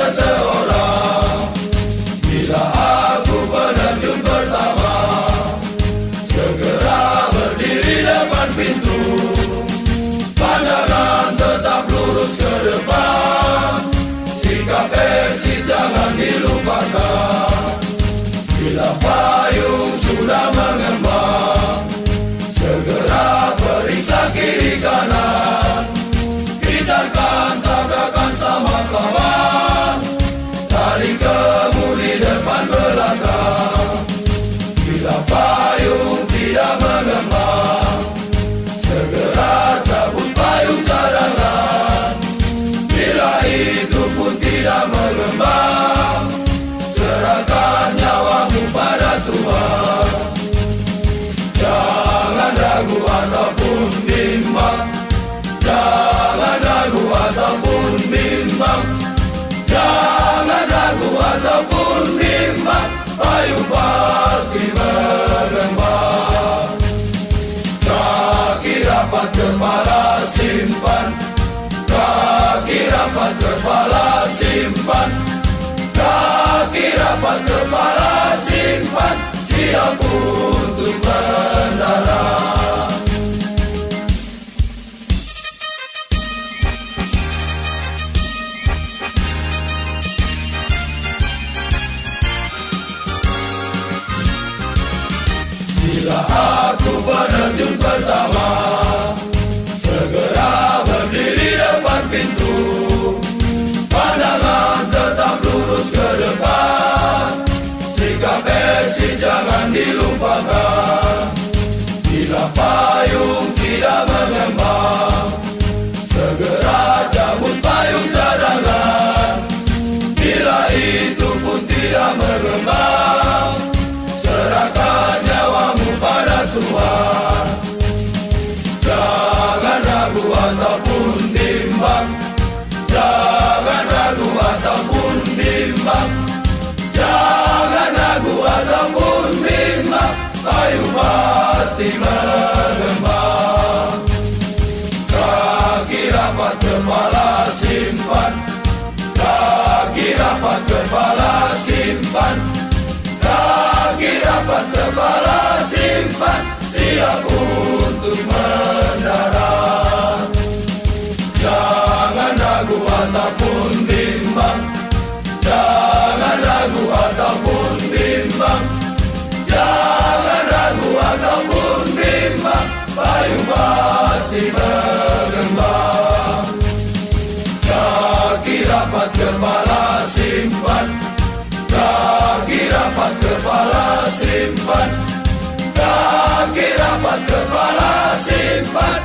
seseorang. Bila aku penerjun pertama, segera berdiri depan pintu. Pandangan tetap lurus ke depan, sikap exit jangan dilupakan. Bila payung sudah mengembang, segera periksa kiri kanan. Hindarkan tabrakan sama kawan, tarik kemudi depan belakang. Bila payung tidak mengembang, segera cabut payung cadangan. Bila itu pun tidak mengembang, serahkan nyawamu pada Tuhan. Jangan ragu ataupun bimbang, jangan ragu ataupun bimbang, jangan ragu ataupun bimbang, payung pasti mengembang. Kaki rapat kepala simpan, kaki rapat kepala simpan, kaki rapat kepala simpan, siap untuk mendarat. Bila aku penerjun pertama, segera berdiri depan pintu. Pandangan tetap lurus ke depan, sikap exit jangan dilupakan. Bila payung tidak mengembang, segera cabut payung cadangan. Bila itu pun tidak mengembang, serahkan nyawamu pada Tuhan. Jangan ragu ataupun bimbang, jangan ragu ataupun bimbang, jangan ragu ataupun bimbang, payung pasti mengembang. Kaki rapat kepala simpan, kaki rapat kepala simpan, kaki rapat kepala simpan, siap untuk mendarat. Jangan ragu ataupun bimbang, jangan ragu ataupun bimbang, jangan ragu ataupun bimbang, payung pasti mengembang. Kaki rapat kepala simpan, kaki rapat kepala simpan, kaki rapat kepala simpan,